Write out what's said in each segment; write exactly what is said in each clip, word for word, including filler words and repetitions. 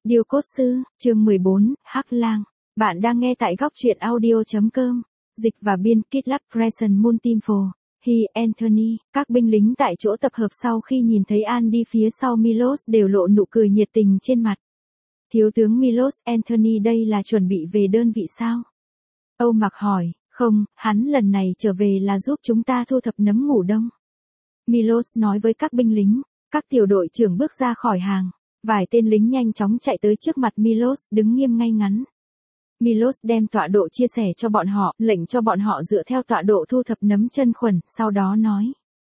Điêu cốt sư, chương mười bốn, Hắc Lang. Bạn đang nghe tại góc truyện audio chấm com. Dịch và biên Kit Lab Present Multinfo. He, Anthony, các binh lính tại chỗ tập hợp sau khi nhìn thấy An đi phía sau Milos đều lộ nụ cười nhiệt tình trên mặt. Thiếu tướng Milos, Anthony đây là chuẩn bị về đơn vị sao? Âu Mặc hỏi, không, hắn lần này trở về là giúp chúng ta thu thập nấm ngủ đông. Milos nói với các binh lính, các tiểu đội trưởng bước ra khỏi hàng. Vài tên lính nhanh chóng chạy tới trước mặt Milos, đứng nghiêm ngay ngắn. Milos đem tọa độ chia sẻ cho bọn họ, lệnh cho bọn họ dựa theo tọa độ thu thập nấm chân khuẩn, sau đó nói.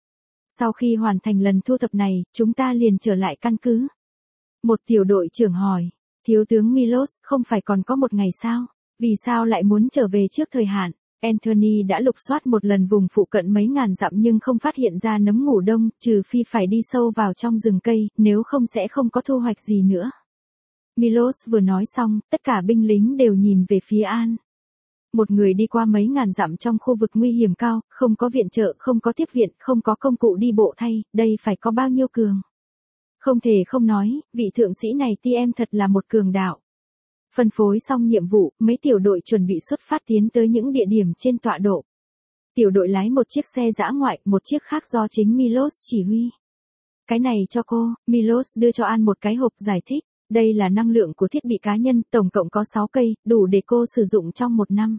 Sau khi hoàn thành lần thu thập này, chúng ta liền trở lại căn cứ. Một tiểu đội trưởng hỏi, thiếu tướng Milos, không phải còn có một ngày sao? Vì sao lại muốn trở về trước thời hạn? Anthony đã lục soát một lần vùng phụ cận mấy ngàn dặm nhưng không phát hiện ra nấm ngủ đông, trừ phi phải đi sâu vào trong rừng cây, nếu không sẽ không có thu hoạch gì nữa. Milos vừa nói xong, tất cả binh lính đều nhìn về phía An. Một người đi qua mấy ngàn dặm trong khu vực nguy hiểm cao, không có viện trợ, không có tiếp viện, không có công cụ đi bộ thay, đây phải có bao nhiêu cường. Không thể không nói, vị thượng sĩ này ti em thật là một cường đạo. Phân phối xong nhiệm vụ, mấy tiểu đội chuẩn bị xuất phát tiến tới những địa điểm trên tọa độ. Tiểu đội lái một chiếc xe dã ngoại, một chiếc khác do chính Milos chỉ huy. Cái này cho cô, Milos đưa cho An một cái hộp giải thích. Đây là năng lượng của thiết bị cá nhân, tổng cộng có sáu cây, đủ để cô sử dụng trong một năm.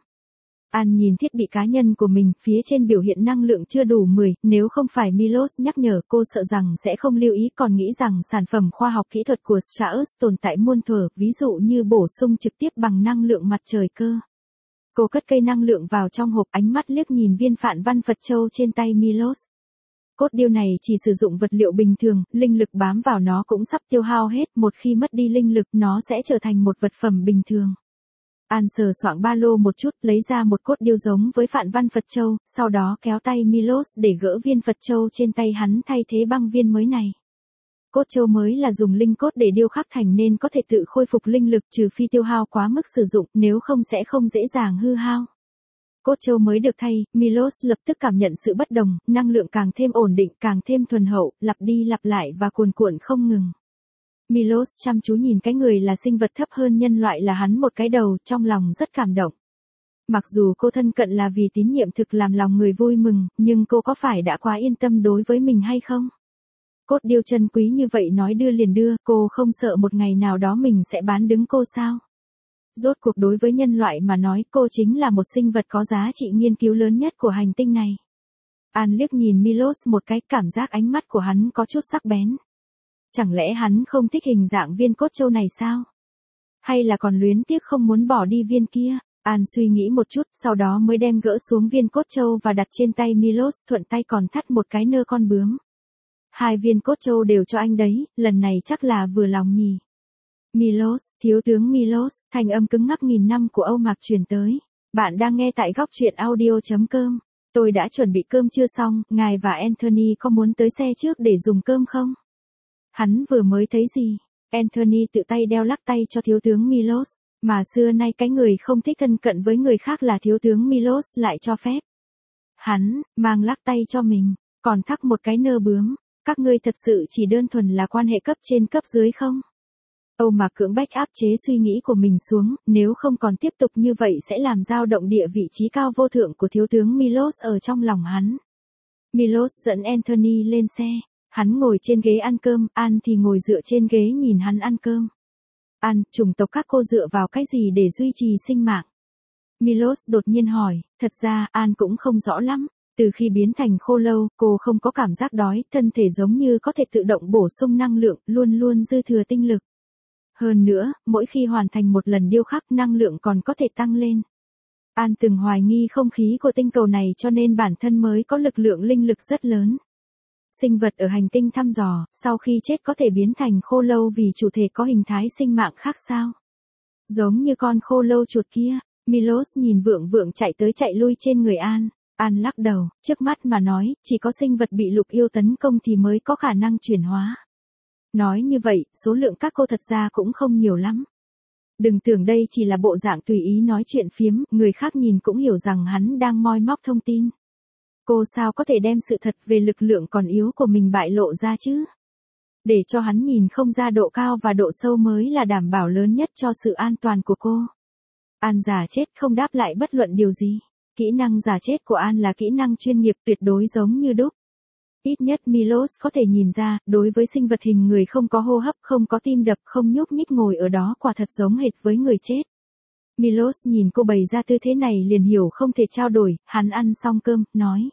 An nhìn thiết bị cá nhân của mình, phía trên biểu hiện năng lượng chưa đủ mười, nếu không phải Milos nhắc nhở cô sợ rằng sẽ không lưu ý, còn nghĩ rằng sản phẩm khoa học kỹ thuật của Strauss tồn tại muôn thuở, ví dụ như bổ sung trực tiếp bằng năng lượng mặt trời cơ. Cô cất cây năng lượng vào trong hộp, ánh mắt liếc nhìn viên phạn văn Phật châu trên tay Milos. Cốt điêu này chỉ sử dụng vật liệu bình thường, linh lực bám vào nó cũng sắp tiêu hao hết, một khi mất đi linh lực nó sẽ trở thành một vật phẩm bình thường. An sờ soạng ba lô một chút, lấy ra một cốt điêu giống với phạn văn Phật châu, sau đó kéo tay Milos để gỡ viên Phật châu trên tay hắn thay thế băng viên mới này. Cốt châu mới là dùng linh cốt để điêu khắc thành nên có thể tự khôi phục linh lực trừ phi tiêu hao quá mức sử dụng, nếu không sẽ không dễ dàng hư hao. Cốt châu mới được thay, Milos lập tức cảm nhận sự bất đồng, năng lượng càng thêm ổn định, càng thêm thuần hậu, lặp đi lặp lại và cuồn cuộn không ngừng. Milos chăm chú nhìn cái người là sinh vật thấp hơn nhân loại là hắn một cái đầu, trong lòng rất cảm động. Mặc dù cô thân cận là vì tín nhiệm thực làm lòng người vui mừng, nhưng cô có phải đã quá yên tâm đối với mình hay không? Cốt điêu chân quý như vậy nói đưa liền đưa, cô không sợ một ngày nào đó mình sẽ bán đứng cô sao? Rốt cuộc đối với nhân loại mà nói, cô chính là một sinh vật có giá trị nghiên cứu lớn nhất của hành tinh này. An liếc nhìn Milos một cái, cảm giác ánh mắt của hắn có chút sắc bén. Chẳng lẽ hắn không thích hình dạng viên cốt châu này sao? Hay là còn luyến tiếc không muốn bỏ đi viên kia? An suy nghĩ một chút, sau đó mới đem gỡ xuống viên cốt châu và đặt trên tay Milos, thuận tay còn thắt một cái nơ con bướm. Hai viên cốt châu đều cho anh đấy, lần này chắc là vừa lòng nhỉ. Milos, thiếu tướng Milos, thanh âm cứng ngắc nghìn năm của Âu Mặc truyền tới. Bạn đang nghe tại góc truyện audio chấm com. Tôi đã chuẩn bị cơm trưa xong, ngài và Anthony có muốn tới xe trước để dùng cơm không? Hắn vừa mới thấy gì? Anthony tự tay đeo lắc tay cho thiếu tướng Milos, mà xưa nay cái người không thích thân cận với người khác là thiếu tướng Milos lại cho phép. Hắn, mang lắc tay cho mình, còn thắc một cái nơ bướm. Các ngươi thật sự chỉ đơn thuần là quan hệ cấp trên cấp dưới không? Âu Mặc cưỡng bách áp chế suy nghĩ của mình xuống, nếu không còn tiếp tục như vậy sẽ làm dao động địa vị trí cao vô thượng của thiếu tướng Milos ở trong lòng hắn. Milos dẫn Anthony lên xe, hắn ngồi trên ghế ăn cơm, An thì ngồi dựa trên ghế nhìn hắn ăn cơm. An, chủng tộc các cô dựa vào cái gì để duy trì sinh mạng? Milos đột nhiên hỏi, thật ra An cũng không rõ lắm. Từ khi biến thành khô lâu, cô không có cảm giác đói, thân thể giống như có thể tự động bổ sung năng lượng, luôn luôn dư thừa tinh lực. Hơn nữa, mỗi khi hoàn thành một lần điêu khắc năng lượng còn có thể tăng lên. An từng hoài nghi không khí của tinh cầu này cho nên bản thân mới có lực lượng linh lực rất lớn. Sinh vật ở hành tinh thăm dò, sau khi chết có thể biến thành khô lâu vì chủ thể có hình thái sinh mạng khác sao? Giống như con khô lâu chuột kia, Milos nhìn vượng vượng chạy tới chạy lui trên người An. An lắc đầu, trước mắt mà nói, chỉ có sinh vật bị lục yêu tấn công thì mới có khả năng chuyển hóa. Nói như vậy, số lượng các cô thật ra cũng không nhiều lắm. Đừng tưởng đây chỉ là bộ dạng tùy ý nói chuyện phiếm, người khác nhìn cũng hiểu rằng hắn đang moi móc thông tin. Cô sao có thể đem sự thật về lực lượng còn yếu của mình bại lộ ra chứ? Để cho hắn nhìn không ra độ cao và độ sâu mới là đảm bảo lớn nhất cho sự an toàn của cô. An giả chết không đáp lại bất luận điều gì. Kỹ năng giả chết của An là kỹ năng chuyên nghiệp tuyệt đối giống như đúc. Ít nhất Milos có thể nhìn ra, đối với sinh vật hình người không có hô hấp, không có tim đập, không nhúc nhích ngồi ở đó quả thật giống hệt với người chết. Milos nhìn cô bày ra tư thế này liền hiểu không thể trao đổi, hắn ăn xong cơm, nói.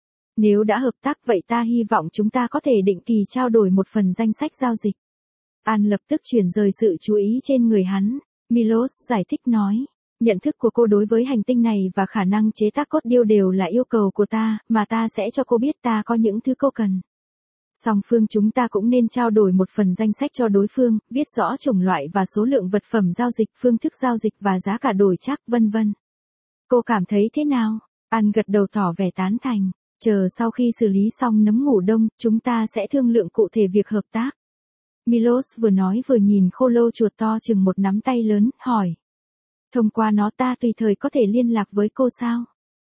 Nếu đã hợp tác vậy ta hy vọng chúng ta có thể định kỳ trao đổi một phần danh sách giao dịch. An lập tức chuyển rời sự chú ý trên người hắn. Milos giải thích nói. Nhận thức của cô đối với hành tinh này và khả năng chế tác cốt điêu đều là yêu cầu của ta, mà ta sẽ cho cô biết ta có những thứ cô cần. Song phương chúng ta cũng nên trao đổi một phần danh sách cho đối phương, viết rõ chủng loại và số lượng vật phẩm giao dịch, phương thức giao dịch và giá cả đổi trác, vân vân. Cô cảm thấy thế nào? An gật đầu tỏ vẻ tán thành. Chờ sau khi xử lý xong nấm ngủ đông, chúng ta sẽ thương lượng cụ thể việc hợp tác. Milos vừa nói vừa nhìn khô lâu chuột to chừng một nắm tay lớn, hỏi. Thông qua nó ta tùy thời có thể liên lạc với cô sao?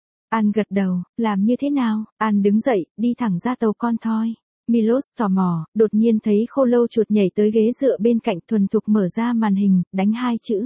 An gật đầu, làm như thế nào? An đứng dậy, đi thẳng ra tàu con thoi. Milos tò mò, đột nhiên thấy khô lâu chuột nhảy tới ghế dựa bên cạnh thuần thục mở ra màn hình, đánh hai chữ.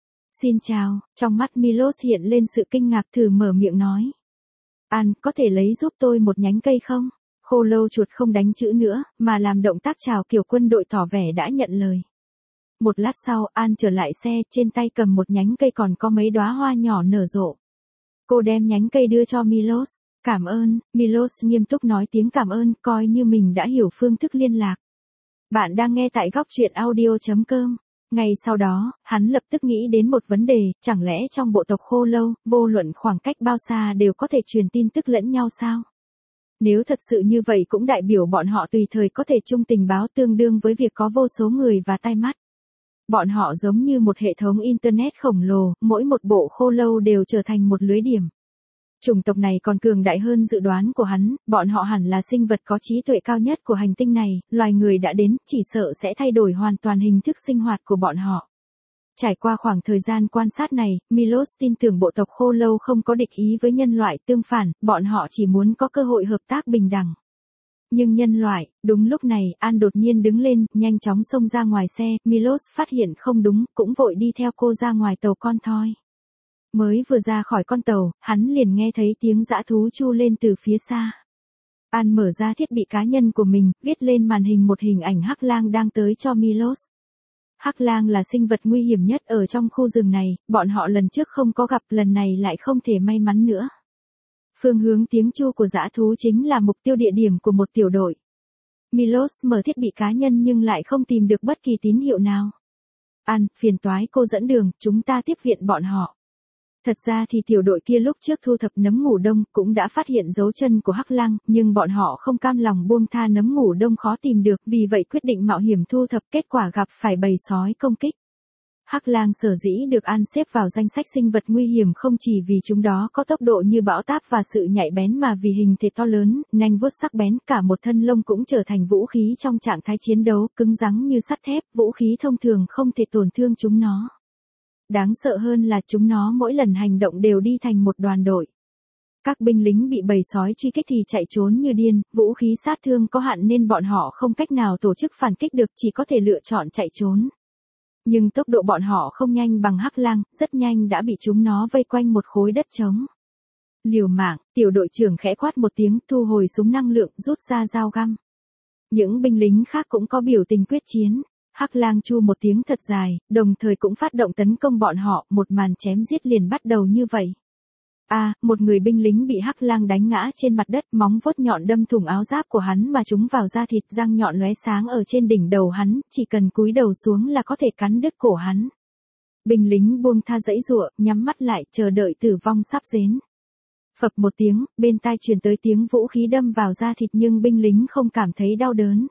Xin chào, trong mắt Milos hiện lên sự kinh ngạc thử mở miệng nói. An, có thể lấy giúp tôi một nhánh cây không? Khô lâu chuột không đánh chữ nữa, mà làm động tác chào kiểu quân đội tỏ vẻ đã nhận lời. Một lát sau, An trở lại xe, trên tay cầm một nhánh cây còn có mấy đóa hoa nhỏ nở rộ. Cô đem nhánh cây đưa cho Milos. Cảm ơn, Milos nghiêm túc nói tiếng cảm ơn, coi như mình đã hiểu phương thức liên lạc. Bạn đang nghe tại góc truyện audio chấm com. Ngay sau đó, hắn lập tức nghĩ đến một vấn đề, chẳng lẽ trong bộ tộc khô lâu, vô luận khoảng cách bao xa đều có thể truyền tin tức lẫn nhau sao? Nếu thật sự như vậy cũng đại biểu bọn họ tùy thời có thể chung tình báo tương đương với việc có vô số người và tai mắt. Bọn họ giống như một hệ thống Internet khổng lồ, mỗi một bộ khô lâu đều trở thành một lưới điểm. Chủng tộc này còn cường đại hơn dự đoán của hắn, bọn họ hẳn là sinh vật có trí tuệ cao nhất của hành tinh này, loài người đã đến, chỉ sợ sẽ thay đổi hoàn toàn hình thức sinh hoạt của bọn họ. Trải qua khoảng thời gian quan sát này, Milos tin tưởng bộ tộc khô lâu không có địch ý với nhân loại, tương phản, bọn họ chỉ muốn có cơ hội hợp tác bình đẳng. Nhưng nhân loại, đúng lúc này, An đột nhiên đứng lên, nhanh chóng xông ra ngoài xe, Milos phát hiện không đúng, cũng vội đi theo cô ra ngoài tàu con thoi. Mới vừa ra khỏi con tàu, hắn liền nghe thấy tiếng dã thú chu lên từ phía xa. An mở ra thiết bị cá nhân của mình, viết lên màn hình một hình ảnh hắc lang đang tới cho Milos. Hắc lang là sinh vật nguy hiểm nhất ở trong khu rừng này, bọn họ lần trước không có gặp, lần này lại không thể may mắn nữa. Phương hướng tiếng chu của dã thú chính là mục tiêu địa điểm của một tiểu đội. Milos mở thiết bị cá nhân nhưng lại không tìm được bất kỳ tín hiệu nào. An, phiền toái cô dẫn đường, chúng ta tiếp viện bọn họ. Thật ra thì tiểu đội kia lúc trước thu thập nấm ngủ đông cũng đã phát hiện dấu chân của hắc lang, nhưng bọn họ không cam lòng buông tha nấm ngủ đông khó tìm được, vì vậy quyết định mạo hiểm thu thập, kết quả gặp phải bầy sói công kích. Hắc lang sở dĩ được An xếp vào danh sách sinh vật nguy hiểm không chỉ vì chúng đó có tốc độ như bão táp và sự nhạy bén mà vì hình thể to lớn, nanh vuốt sắc bén, cả một thân lông cũng trở thành vũ khí trong trạng thái chiến đấu, cứng rắn như sắt thép, vũ khí thông thường không thể tổn thương chúng nó. Đáng sợ hơn là chúng nó mỗi lần hành động đều đi thành một đoàn đội. Các binh lính bị bầy sói truy kích thì chạy trốn như điên, vũ khí sát thương có hạn nên bọn họ không cách nào tổ chức phản kích được, chỉ có thể lựa chọn chạy trốn. Nhưng tốc độ bọn họ không nhanh bằng hắc lang, rất nhanh đã bị chúng nó vây quanh một khối đất trống. Liều mạng, tiểu đội trưởng khẽ quát một tiếng, thu hồi súng năng lượng, rút ra dao găm. Những binh lính khác cũng có biểu tình quyết chiến. Hắc lang chu một tiếng thật dài, đồng thời cũng phát động tấn công bọn họ, một màn chém giết liền bắt đầu như vậy. A, à, một người binh lính bị hắc lang đánh ngã trên mặt đất, móng vuốt nhọn đâm thủng áo giáp của hắn mà trúng vào da thịt, răng nhọn lóe sáng ở trên đỉnh đầu hắn, chỉ cần cúi đầu xuống là có thể cắn đứt cổ hắn. Binh lính buông tha giãy giụa, nhắm mắt lại, chờ đợi tử vong sắp đến. Phập một tiếng, bên tai truyền tới tiếng vũ khí đâm vào da thịt nhưng binh lính không cảm thấy đau đớn.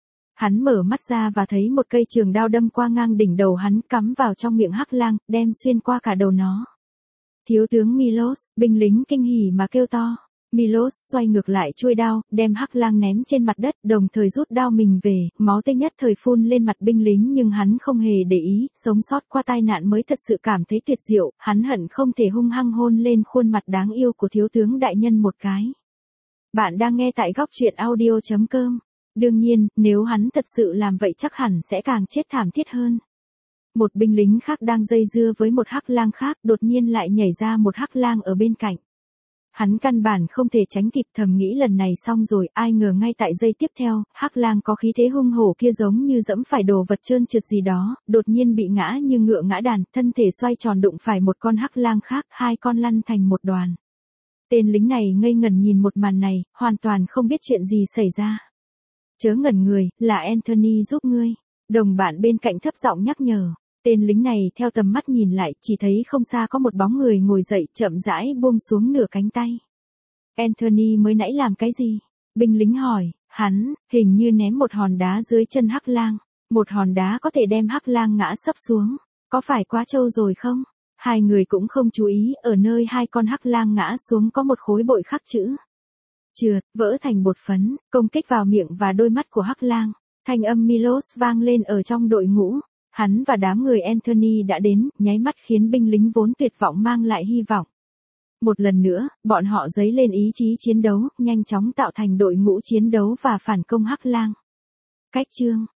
Hắn mở mắt ra và thấy một cây trường đao đâm qua ngang đỉnh đầu hắn, cắm vào trong miệng hắc lang, đem xuyên qua cả đầu nó. Thiếu tướng Milos, binh lính kinh hỉ mà kêu to. Milos xoay ngược lại chuôi đao, đem hắc lang ném trên mặt đất, đồng thời rút đao mình về, máu tươi nhất thời phun lên mặt binh lính nhưng hắn không hề để ý, sống sót qua tai nạn mới thật sự cảm thấy tuyệt diệu, hắn hận không thể hung hăng hôn lên khuôn mặt đáng yêu của thiếu tướng đại nhân một cái. Bạn đang nghe tại góc truyện audio chấm com. Đương nhiên, nếu hắn thật sự làm vậy chắc hẳn sẽ càng chết thảm thiết hơn. Một binh lính khác đang dây dưa với một hắc lang khác, đột nhiên lại nhảy ra một hắc lang ở bên cạnh. Hắn căn bản không thể tránh kịp, thầm nghĩ lần này xong rồi, ai ngờ ngay tại giây tiếp theo, hắc lang có khí thế hung hổ kia giống như dẫm phải đồ vật trơn trượt gì đó, đột nhiên bị ngã như ngựa ngã đàn, thân thể xoay tròn đụng phải một con hắc lang khác, hai con lăn thành một đoàn. Tên lính này ngây ngẩn nhìn một màn này, hoàn toàn không biết chuyện gì xảy ra. Chớ ngẩn người, là Anthony giúp ngươi. Đồng bạn bên cạnh thấp giọng nhắc nhở. Tên lính này theo tầm mắt nhìn lại, chỉ thấy không xa có một bóng người ngồi dậy, chậm rãi buông xuống nửa cánh tay. Anthony mới nãy làm cái gì? Binh lính hỏi, hắn, hình như ném một hòn đá dưới chân hắc lang. Một hòn đá có thể đem hắc lang ngã sấp xuống. Có phải quá trâu rồi không? Hai người cũng không chú ý, ở nơi hai con hắc lang ngã xuống có một khối bội khắc chữ. Trượt, vỡ thành bột phấn, công kích vào miệng và đôi mắt của hắc lang. Thanh âm Milos vang lên ở trong đội ngũ. Hắn và đám người Anthony đã đến, nháy mắt khiến binh lính vốn tuyệt vọng mang lại hy vọng. Một lần nữa, bọn họ dấy lên ý chí chiến đấu, nhanh chóng tạo thành đội ngũ chiến đấu và phản công hắc lang. Cách chương